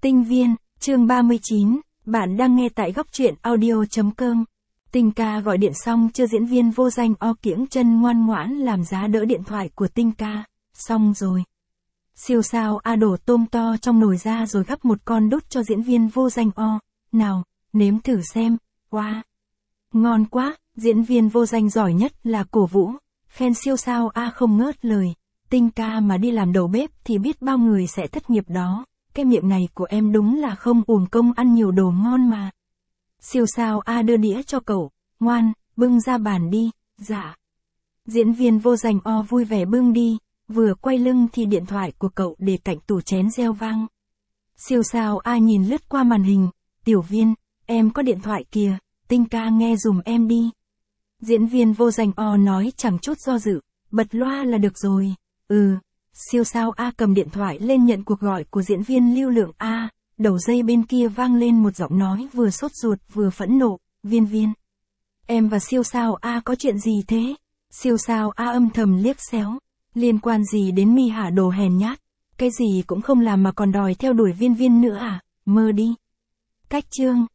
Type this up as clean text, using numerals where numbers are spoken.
Tinh Viên, chương 39, bạn đang nghe tại góc truyện audio.com. Tinh ca gọi điện xong chưa, diễn viên vô danh o kiễng chân ngoan ngoãn làm giá đỡ điện thoại của Tinh ca. Xong rồi. Siêu sao a đổ tôm to trong nồi ra rồi gắp một con đút cho diễn viên vô danh o. Nào, nếm thử xem. Wow. Ngon quá, diễn viên vô danh giỏi nhất là cổ vũ, khen siêu sao a không ngớt lời. Tinh ca mà đi làm đầu bếp thì biết bao người sẽ thất nghiệp đó. Cái miệng này của em đúng là không uổng công ăn nhiều đồ ngon mà. Siêu sao a đưa đĩa cho cậu, ngoan, bưng ra bàn đi. Dạ. Diễn viên vô danh o vui vẻ bưng đi, vừa quay lưng thì điện thoại của cậu để cạnh tủ chén reo vang. Siêu sao a nhìn lướt qua màn hình, tiểu viên, em có điện thoại kìa, Tinh ca nghe dùm em đi. Diễn viên vô danh o nói chẳng chút do dự, bật loa là được rồi. Siêu sao a cầm điện thoại lên nhận cuộc gọi của diễn viên lưu lượng a. Đầu dây bên kia vang lên một giọng nói vừa sốt ruột vừa phẫn nộ, Viên Viên. Em và siêu sao a có chuyện gì thế? Siêu sao a âm thầm liếc xéo. Liên quan gì đến mi hả đồ hèn nhát? Cái gì cũng không làm mà còn đòi theo đuổi Viên Viên nữa à? Mơ đi. Cách chương.